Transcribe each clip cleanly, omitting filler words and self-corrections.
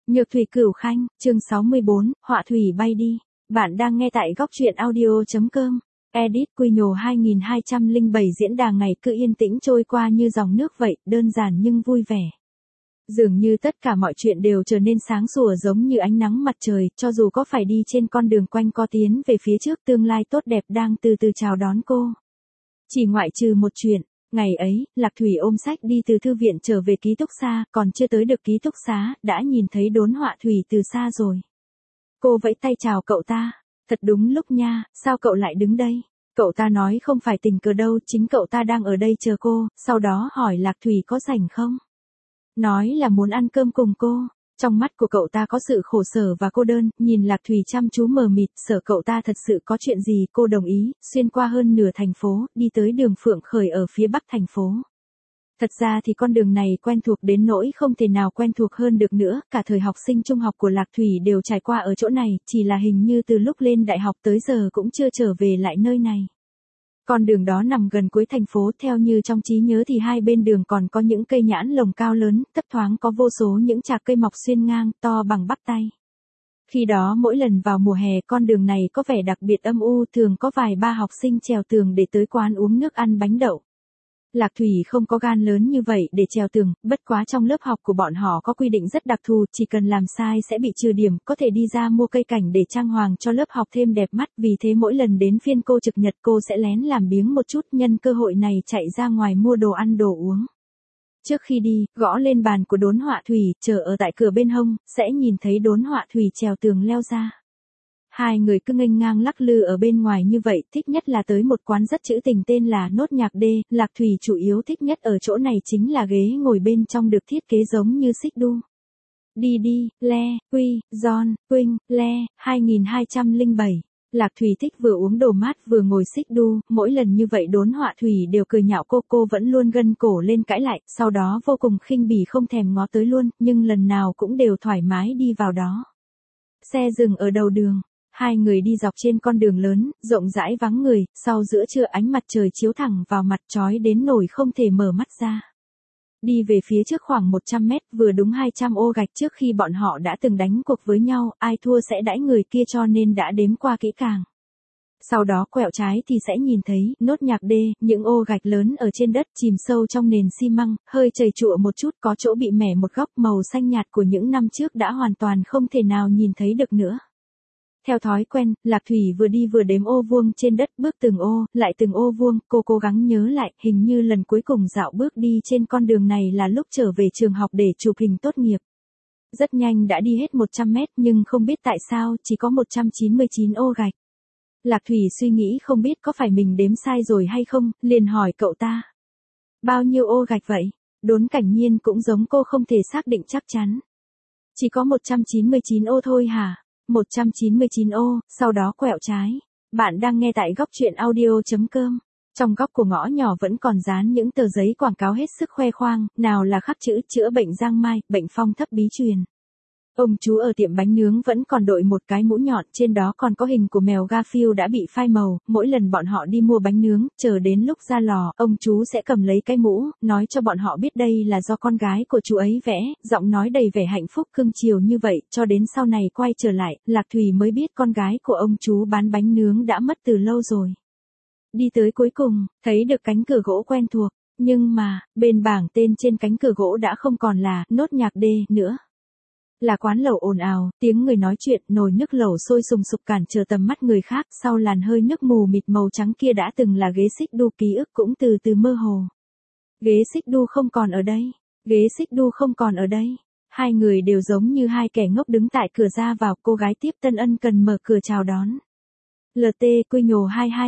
Nhược thủy cửu khanh, chương 64, họa thủy bay đi. Bạn đang nghe tại góc truyện audio.com. Edit Quy Nhồ 2207 diễn đàn ngày cứ yên tĩnh trôi qua như dòng nước vậy, đơn giản nhưng vui vẻ. Dường như tất cả mọi chuyện đều trở nên sáng sủa giống như ánh nắng mặt trời, cho dù có phải đi trên con đường quanh co tiến về phía trước, tương lai tốt đẹp đang từ từ chào đón cô. Chỉ ngoại trừ một chuyện. Ngày ấy, Lạc Thủy ôm sách đi từ thư viện trở về ký túc xá, còn chưa tới được ký túc xá, đã nhìn thấy Đốn Họa Thủy từ xa rồi. Cô vẫy tay chào cậu ta. Thật đúng lúc nha, sao cậu lại đứng đây? Cậu ta nói không phải tình cờ đâu, chính cậu ta đang ở đây chờ cô, sau đó hỏi Lạc Thủy có rảnh không? Nói là muốn ăn cơm cùng cô. Trong mắt của cậu ta có sự khổ sở và cô đơn, nhìn Lạc Thủy chăm chú mờ mịt, sợ cậu ta thật sự có chuyện gì, cô đồng ý, xuyên qua hơn nửa thành phố, đi tới đường Phượng Khởi ở phía bắc thành phố. Thật ra thì con đường này quen thuộc đến nỗi không thể nào quen thuộc hơn được nữa, cả thời học sinh trung học của Lạc Thủy đều trải qua ở chỗ này, chỉ là hình như từ lúc lên đại học tới giờ cũng chưa trở về lại nơi này. Con đường đó nằm gần cuối thành phố, theo như trong trí nhớ thì hai bên đường còn có những cây nhãn lồng cao lớn, thấp thoáng có vô số những chạc cây mọc xuyên ngang, to bằng bắp tay. Khi đó mỗi lần vào mùa hè con đường này có vẻ đặc biệt âm u, thường có vài ba học sinh trèo tường để tới quán uống nước ăn bánh đậu. Lạc Thủy không có gan lớn như vậy để trèo tường, bất quá trong lớp học của bọn họ có quy định rất đặc thù, chỉ cần làm sai sẽ bị trừ điểm, có thể đi ra mua cây cảnh để trang hoàng cho lớp học thêm đẹp mắt, vì thế mỗi lần đến phiên cô trực nhật cô sẽ lén làm biếng một chút, nhân cơ hội này chạy ra ngoài mua đồ ăn đồ uống. Trước khi đi, gõ lên bàn của Đốn Họa Thủy, chờ ở tại cửa bên hông, sẽ nhìn thấy Đốn Họa Thủy trèo tường leo ra. Hai người cứ nghênh ngang lắc lư ở bên ngoài như vậy, thích nhất là tới một quán rất trữ tình tên là Nốt Nhạc Đê, Lạc Thủy chủ yếu thích nhất ở chỗ này chính là ghế ngồi bên trong được thiết kế giống như xích đu. Đi đi, le, quy, John, Quynh, le, 2207. Lạc Thủy thích vừa uống đồ mát vừa ngồi xích đu, mỗi lần như vậy Đốn Họa Thủy đều cười nhạo cô vẫn luôn gân cổ lên cãi lại, sau đó vô cùng khinh bỉ không thèm ngó tới luôn, nhưng lần nào cũng đều thoải mái đi vào đó. Xe dừng ở đầu đường. Hai người đi dọc trên con đường lớn, rộng rãi vắng người, sau giữa trưa ánh mặt trời chiếu thẳng vào mặt chói đến nỗi không thể mở mắt ra. Đi về phía trước khoảng 100 mét, vừa đúng 200 ô gạch trước khi bọn họ đã từng đánh cuộc với nhau, ai thua sẽ đãi người kia cho nên đã đếm qua kỹ càng. Sau đó quẹo trái thì sẽ nhìn thấy, Nốt Nhạc Đê, những ô gạch lớn ở trên đất chìm sâu trong nền xi măng, hơi chầy chụa một chút, có chỗ bị mẻ một góc, màu xanh nhạt của những năm trước đã hoàn toàn không thể nào nhìn thấy được nữa. Theo thói quen, Lạc Thủy vừa đi vừa đếm ô vuông trên đất, bước từng ô, lại từng ô vuông, cô cố gắng nhớ lại, hình như lần cuối cùng dạo bước đi trên con đường này là lúc trở về trường học để chụp hình tốt nghiệp. Rất nhanh đã đi hết 100 mét nhưng không biết tại sao chỉ có 199 ô gạch. Lạc Thủy suy nghĩ không biết có phải mình đếm sai rồi hay không, liền hỏi cậu ta. Bao nhiêu ô gạch vậy? Đốn Cảnh Nhiên cũng giống cô không thể xác định chắc chắn. Chỉ có 199 ô thôi hả? 199 ô, sau đó quẹo trái. Bạn đang nghe tại góc truyện audio.com. Trong góc của ngõ nhỏ vẫn còn dán những tờ giấy quảng cáo hết sức khoe khoang, nào là khắc chữ chữa bệnh giang mai, bệnh phong thấp bí truyền. Ông chú ở tiệm bánh nướng vẫn còn đội một cái mũ nhọn, trên đó còn có hình của mèo Garfield đã bị phai màu, mỗi lần bọn họ đi mua bánh nướng, chờ đến lúc ra lò, ông chú sẽ cầm lấy cái mũ, nói cho bọn họ biết đây là do con gái của chú ấy vẽ, giọng nói đầy vẻ hạnh phúc cưng chiều như vậy, cho đến sau này quay trở lại, Lạc Thủy mới biết con gái của ông chú bán bánh nướng đã mất từ lâu rồi. Đi tới cuối cùng, thấy được cánh cửa gỗ quen thuộc, nhưng mà, bên bảng tên trên cánh cửa gỗ đã không còn là Nốt Nhạc Đê nữa. Là quán lẩu ồn ào, tiếng người nói chuyện, nồi nước lẩu sôi sùng sục cản trở tầm mắt người khác, sau làn hơi nước mù mịt màu trắng kia đã từng là ghế xích đu, ký ức cũng từ từ mơ hồ. Ghế xích đu không còn ở đây, ghế xích đu không còn ở đây. Hai người đều giống như hai kẻ ngốc đứng tại cửa ra vào, cô gái tiếp tân ân cần mở cửa chào đón. LT Quy Nhồ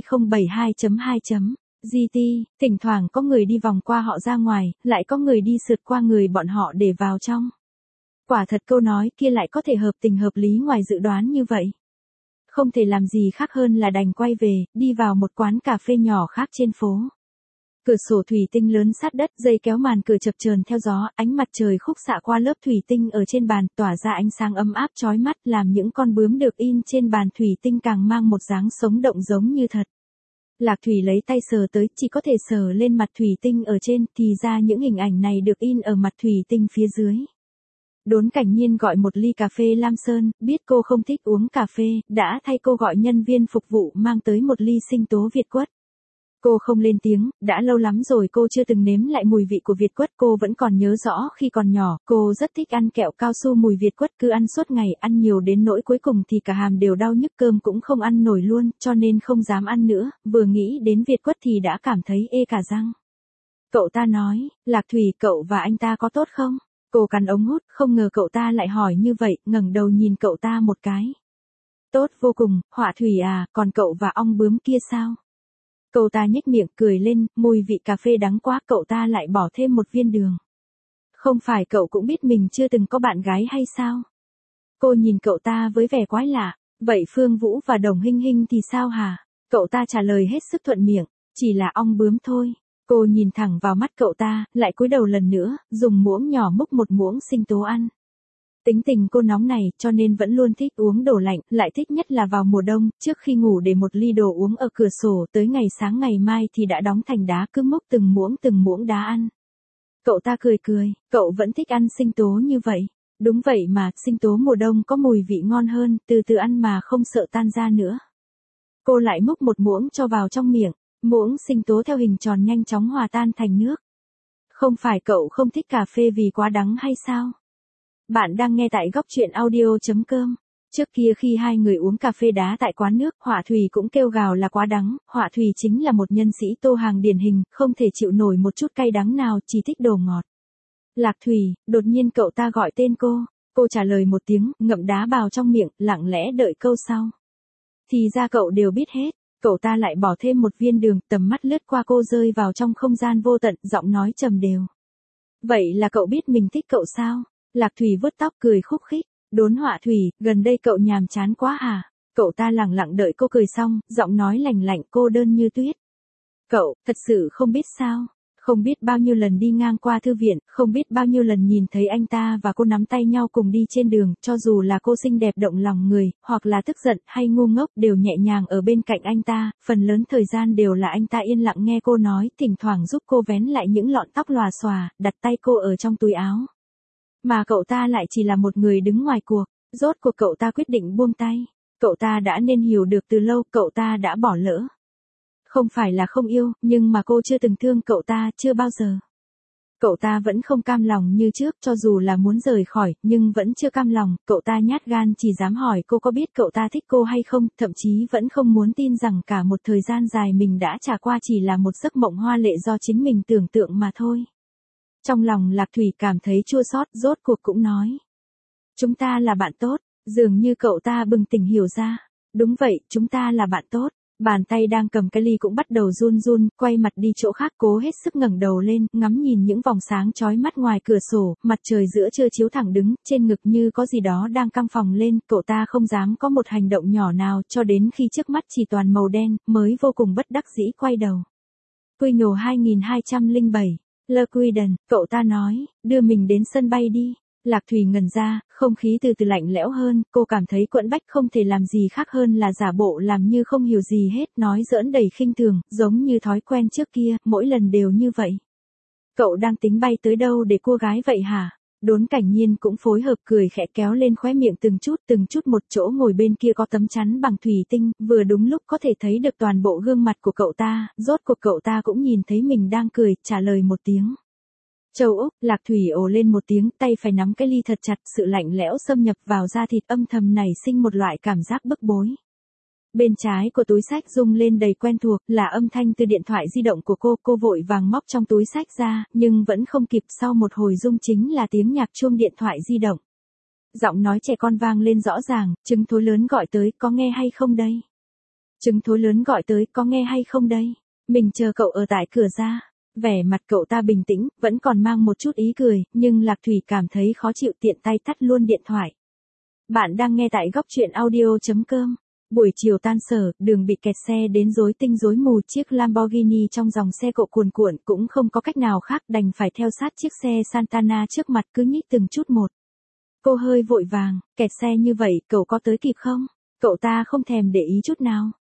22072.2. GT, thỉnh thoảng có người đi vòng qua họ ra ngoài, lại có người đi sượt qua người bọn họ để vào trong. Quả thật câu nói kia lại có thể hợp tình hợp lý ngoài dự đoán như vậy. Không thể làm gì khác hơn là đành quay về, đi vào một quán cà phê nhỏ khác trên phố. Cửa sổ thủy tinh lớn sát đất, dây kéo màn cửa chập chờn theo gió, ánh mặt trời khúc xạ qua lớp thủy tinh ở trên bàn, tỏa ra ánh sáng ấm áp chói mắt, làm những con bướm được in trên bàn thủy tinh càng mang một dáng sống động giống như thật. Lạc Thủy lấy tay sờ tới, chỉ có thể sờ lên mặt thủy tinh ở trên, thì ra những hình ảnh này được in ở mặt thủy tinh phía dưới. Đốn Cảnh Nhiên gọi một ly cà phê Lam Sơn, biết cô không thích uống cà phê, đã thay cô gọi nhân viên phục vụ mang tới một ly sinh tố Việt quất. Cô không lên tiếng, đã lâu lắm rồi cô chưa từng nếm lại mùi vị của Việt quất. Cô vẫn còn nhớ rõ khi còn nhỏ, cô rất thích ăn kẹo cao su mùi Việt quất, cứ ăn suốt ngày, ăn nhiều đến nỗi cuối cùng thì cả hàm đều đau nhức, cơm cũng không ăn nổi luôn, cho nên không dám ăn nữa, vừa nghĩ đến Việt quất thì đã cảm thấy ê cả răng. Cậu ta nói, Lạc Thủy, cậu và anh ta có tốt không? Cô cắn ống hút, không ngờ cậu ta lại hỏi như vậy, ngẩng đầu nhìn cậu ta một cái. Tốt vô cùng, Họa Thủy à, còn cậu và ong bướm kia sao? Cậu ta nhếch miệng cười lên, mùi vị cà phê đắng quá, cậu ta lại bỏ thêm một viên đường. Không phải cậu cũng biết mình chưa từng có bạn gái hay sao? Cô nhìn cậu ta với vẻ quái lạ, vậy Phương Vũ và Đồng Hinh Hinh thì sao hả? Cậu ta trả lời hết sức thuận miệng, chỉ là ong bướm thôi. Cô nhìn thẳng vào mắt cậu ta, lại cúi đầu lần nữa, dùng muỗng nhỏ múc một muỗng sinh tố ăn. Tính tình cô nóng này, cho nên vẫn luôn thích uống đồ lạnh, lại thích nhất là vào mùa đông, trước khi ngủ để một ly đồ uống ở cửa sổ, tới ngày sáng ngày mai thì đã đóng thành đá, cứ múc từng muỗng đá ăn. Cậu ta cười cười, cậu vẫn thích ăn sinh tố như vậy. Đúng vậy mà, sinh tố mùa đông có mùi vị ngon hơn, từ từ ăn mà không sợ tan ra nữa. Cô lại múc một muỗng cho vào trong miệng, muỗng sinh tố theo hình tròn nhanh chóng hòa tan thành nước. Không phải cậu không thích cà phê vì quá đắng hay sao? Bạn đang nghe tại góc truyện audio.com. Trước kia khi hai người uống cà phê đá tại quán nước, Họa Thủy cũng kêu gào là quá đắng. Họa Thủy chính là một nhân sĩ tô hàng điển hình, không thể chịu nổi một chút cay đắng nào, chỉ thích đồ ngọt. Lạc Thủy, đột nhiên cậu ta gọi tên cô. Cô trả lời một tiếng, ngậm đá bào trong miệng, lặng lẽ đợi câu sau. Thì ra cậu đều biết hết. Cậu ta lại bỏ thêm một viên đường, tầm mắt lướt qua cô rơi vào trong không gian vô tận, giọng nói trầm đều. Vậy là cậu biết mình thích cậu sao? Lạc Thủy vuốt tóc cười khúc khích. Đốn Họa Thủy, gần đây cậu nhàm chán quá à? Cậu ta lẳng lặng đợi cô cười xong, giọng nói lành lạnh cô đơn như tuyết. Cậu, thật sự không biết sao? Không biết bao nhiêu lần đi ngang qua thư viện, không biết bao nhiêu lần nhìn thấy anh ta và cô nắm tay nhau cùng đi trên đường, cho dù là cô xinh đẹp động lòng người, hoặc là tức giận hay ngu ngốc đều nhẹ nhàng ở bên cạnh anh ta, phần lớn thời gian đều là anh ta yên lặng nghe cô nói, thỉnh thoảng giúp cô vén lại những lọn tóc lòa xòa, đặt tay cô ở trong túi áo. Mà cậu ta lại chỉ là một người đứng ngoài cuộc, rốt cuộc cậu ta quyết định buông tay. Cậu ta đã nên hiểu được từ lâu, cậu ta đã bỏ lỡ. Không phải là không yêu, nhưng mà cô chưa từng thương cậu ta, chưa bao giờ. Cậu ta vẫn không cam lòng như trước, cho dù là muốn rời khỏi, nhưng vẫn chưa cam lòng, cậu ta nhát gan chỉ dám hỏi cô có biết cậu ta thích cô hay không, thậm chí vẫn không muốn tin rằng cả một thời gian dài mình đã trải qua chỉ là một giấc mộng hoa lệ do chính mình tưởng tượng mà thôi. Trong lòng Lạc Thủy cảm thấy chua xót, rốt cuộc cũng nói. Chúng ta là bạn tốt, dường như cậu ta bừng tỉnh hiểu ra. Đúng vậy, chúng ta là bạn tốt. Bàn tay đang cầm cái ly cũng bắt đầu run run, quay mặt đi chỗ khác, cố hết sức ngẩng đầu lên, ngắm nhìn những vòng sáng chói mắt ngoài cửa sổ, mặt trời giữa trưa chiếu thẳng đứng, trên ngực như có gì đó đang căng phồng lên, cậu ta không dám có một hành động nhỏ nào, cho đến khi trước mắt chỉ toàn màu đen, mới vô cùng bất đắc dĩ quay đầu. Quy nhổ 2207, Le Quiden, cậu ta nói, đưa mình đến sân bay đi. Lạc Thủy ngẩn ra, không khí từ từ lạnh lẽo hơn, cô cảm thấy quẫn bách không thể làm gì khác hơn là giả bộ làm như không hiểu gì hết, nói giỡn đầy khinh thường, giống như thói quen trước kia, mỗi lần đều như vậy. Cậu đang tính bay tới đâu để cua gái vậy hả? Đốn Cảnh Nhiên cũng phối hợp cười khẽ kéo lên khóe miệng từng chút một, chỗ ngồi bên kia có tấm chắn bằng thủy tinh, vừa đúng lúc có thể thấy được toàn bộ gương mặt của cậu ta, rốt cuộc cậu ta cũng nhìn thấy mình đang cười, trả lời một tiếng. Châu Úc, Lạc Thủy ồ lên một tiếng, tay phải nắm cái ly thật chặt, sự lạnh lẽo xâm nhập vào da thịt, âm thầm nảy sinh một loại cảm giác bức bối. Bên trái của túi xách rung lên đầy quen thuộc, là âm thanh từ điện thoại di động của cô vội vàng móc trong túi xách ra, nhưng vẫn không kịp, sau một hồi rung chính là tiếng nhạc chuông điện thoại di động. Giọng nói trẻ con vang lên rõ ràng, trứng thối lớn gọi tới, có nghe hay không đây? Trứng thối lớn gọi tới, có nghe hay không đây? Mình chờ cậu ở tại cửa ra. Vẻ mặt cậu ta bình tĩnh, vẫn còn mang một chút ý cười, nhưng Lạc Thủy cảm thấy khó chịu, tiện tay tắt luôn điện thoại. Bạn đang nghe tại góc truyện audio.com. Buổi chiều tan sở, đường bị kẹt xe đến rối tinh rối mù, chiếc Lamborghini trong dòng xe cộ cuồn cuộn cũng không có cách nào khác, đành phải theo sát chiếc xe Santana trước mặt cứ nhích từng chút một. Cô hơi vội vàng, kẹt xe như vậy, cậu có tới kịp không? Cậu ta không thèm để ý chút nào.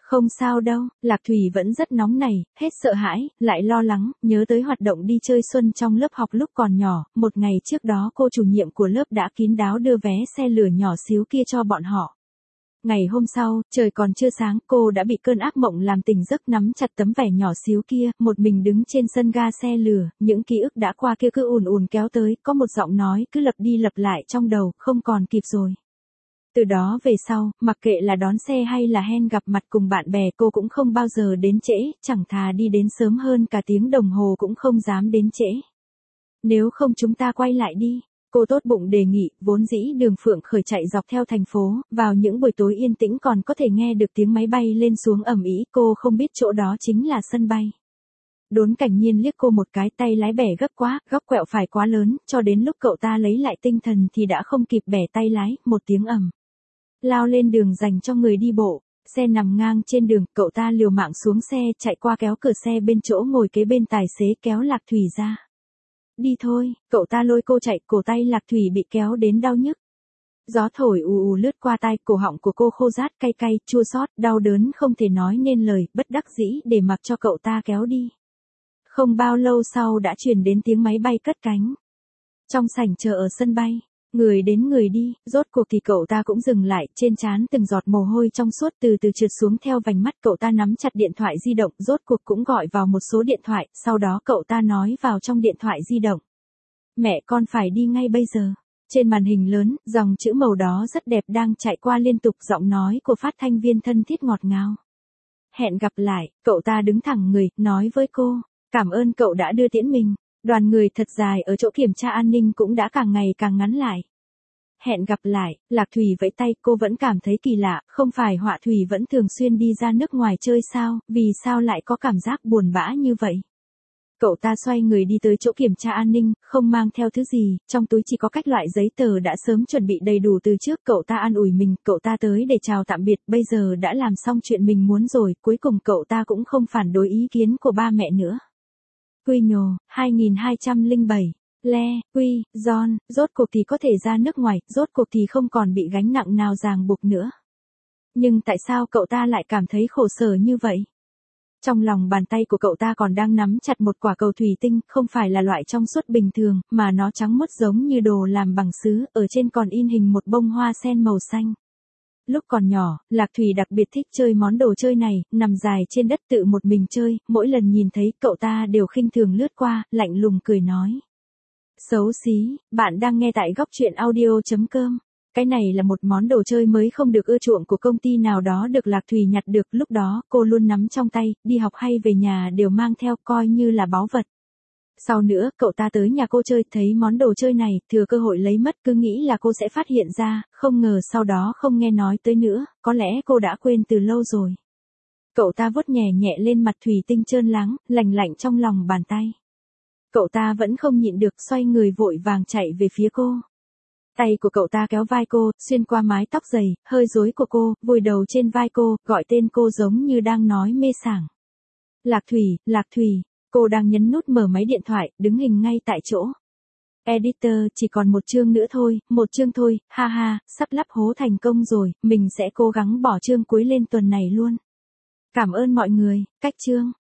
Không sao đâu, Lạc Thủy vẫn rất nóng này, hết sợ hãi, lại lo lắng, nhớ tới hoạt động đi chơi xuân trong lớp học lúc còn nhỏ, một ngày trước đó cô chủ nhiệm của lớp đã kín đáo đưa vé xe lửa nhỏ xíu kia cho bọn họ. Ngày hôm sau, trời còn chưa sáng, cô đã bị cơn ác mộng làm tỉnh giấc nắm chặt tấm vải nhỏ xíu kia, một mình đứng trên sân ga xe lửa, những ký ức đã qua kia cứ ùn ùn kéo tới, có một giọng nói cứ lặp đi lặp lại trong đầu, không còn kịp rồi. Từ đó về sau, mặc kệ là đón xe hay là hẹn gặp mặt cùng bạn bè cô cũng không bao giờ đến trễ, chẳng thà đi đến sớm hơn cả tiếng đồng hồ cũng không dám đến trễ. Nếu không chúng ta quay lại đi. Cô tốt bụng đề nghị, vốn dĩ Đường Phượng Khởi chạy dọc theo thành phố, vào những buổi tối yên tĩnh còn có thể nghe được tiếng máy bay lên xuống ầm ĩ, cô không biết chỗ đó chính là sân bay. Đốn Cảnh Nhiên liếc cô một cái, tay lái bẻ gấp quá, góc quẹo phải quá lớn, cho đến lúc cậu ta lấy lại tinh thần thì đã không kịp bẻ tay lái, một tiếng ầm. Lao lên đường dành cho người đi bộ, xe nằm ngang trên đường, cậu ta liều mạng xuống xe, chạy qua kéo cửa xe bên chỗ ngồi kế bên tài xế kéo Lạc Thủy ra. Đi thôi, cậu ta lôi cô chạy, cổ tay Lạc Thủy bị kéo đến đau nhức. Gió thổi ù ù lướt qua tai, cổ họng của cô khô rát cay cay, chua xót, đau đớn không thể nói nên lời, bất đắc dĩ để mặc cho cậu ta kéo đi. Không bao lâu sau đã truyền đến tiếng máy bay cất cánh. Trong sảnh chờ ở sân bay, người đến người đi, rốt cuộc thì cậu ta cũng dừng lại, trên trán từng giọt mồ hôi trong suốt từ từ trượt xuống theo vành mắt, cậu ta nắm chặt điện thoại di động, rốt cuộc cũng gọi vào một số điện thoại, sau đó cậu ta nói vào trong điện thoại di động. Mẹ con phải đi ngay bây giờ. Trên màn hình lớn, dòng chữ màu đó rất đẹp đang chạy qua liên tục, giọng nói của phát thanh viên thân thiết ngọt ngào. Hẹn gặp lại, cậu ta đứng thẳng người, nói với cô, cảm ơn cậu đã đưa tiễn mình. Đoàn người thật dài ở chỗ kiểm tra an ninh cũng đã càng ngày càng ngắn lại. Hẹn gặp lại, Lạc Thủy vẫy tay, cô vẫn cảm thấy kỳ lạ, không phải Họa Thủy vẫn thường xuyên đi ra nước ngoài chơi sao, vì sao lại có cảm giác buồn bã như vậy. Cậu ta xoay người đi tới chỗ kiểm tra an ninh, không mang theo thứ gì, trong túi chỉ có các loại giấy tờ đã sớm chuẩn bị đầy đủ từ trước, cậu ta an ủi mình, cậu ta tới để chào tạm biệt, bây giờ đã làm xong chuyện mình muốn rồi, cuối cùng cậu ta cũng không phản đối ý kiến của ba mẹ nữa. Quy nhồ, 2207, Le, Quy, John, rốt cuộc thì có thể ra nước ngoài, rốt cuộc thì không còn bị gánh nặng nào ràng buộc nữa. Nhưng tại sao cậu ta lại cảm thấy khổ sở như vậy? Trong lòng bàn tay của cậu ta còn đang nắm chặt một quả cầu thủy tinh, không phải là loại trong suốt bình thường, mà nó trắng muốt giống như đồ làm bằng sứ, ở trên còn in hình một bông hoa sen màu xanh. Lúc còn nhỏ, Lạc Thủy đặc biệt thích chơi món đồ chơi này, nằm dài trên đất tự một mình chơi, mỗi lần nhìn thấy cậu ta đều khinh thường lướt qua, lạnh lùng cười nói. Xấu xí, bạn đang nghe tại góc truyện audio.com. Cái này là một món đồ chơi mới không được ưa chuộng của công ty nào đó được Lạc Thủy nhặt được, lúc đó cô luôn nắm trong tay, đi học hay về nhà đều mang theo, coi như là báu vật. Sau nữa, cậu ta tới nhà cô chơi, thấy món đồ chơi này, thừa cơ hội lấy mất, cứ nghĩ là cô sẽ phát hiện ra, không ngờ sau đó không nghe nói tới nữa, có lẽ cô đã quên từ lâu rồi. Cậu ta vuốt nhẹ nhẹ lên mặt thủy tinh trơn láng, lành lạnh trong lòng bàn tay. Cậu ta vẫn không nhịn được, xoay người vội vàng chạy về phía cô. Tay của cậu ta kéo vai cô, xuyên qua mái tóc dày, hơi rối của cô, vùi đầu trên vai cô, gọi tên cô giống như đang nói mê sảng. Lạc Thủy, cô đang nhấn nút mở máy điện thoại, đứng hình ngay tại chỗ. Editor, chỉ còn một chương nữa thôi, một chương thôi, ha ha, sắp lắp hố thành công rồi, mình sẽ cố gắng bỏ chương cuối lên tuần này luôn. Cảm ơn mọi người, cách chương.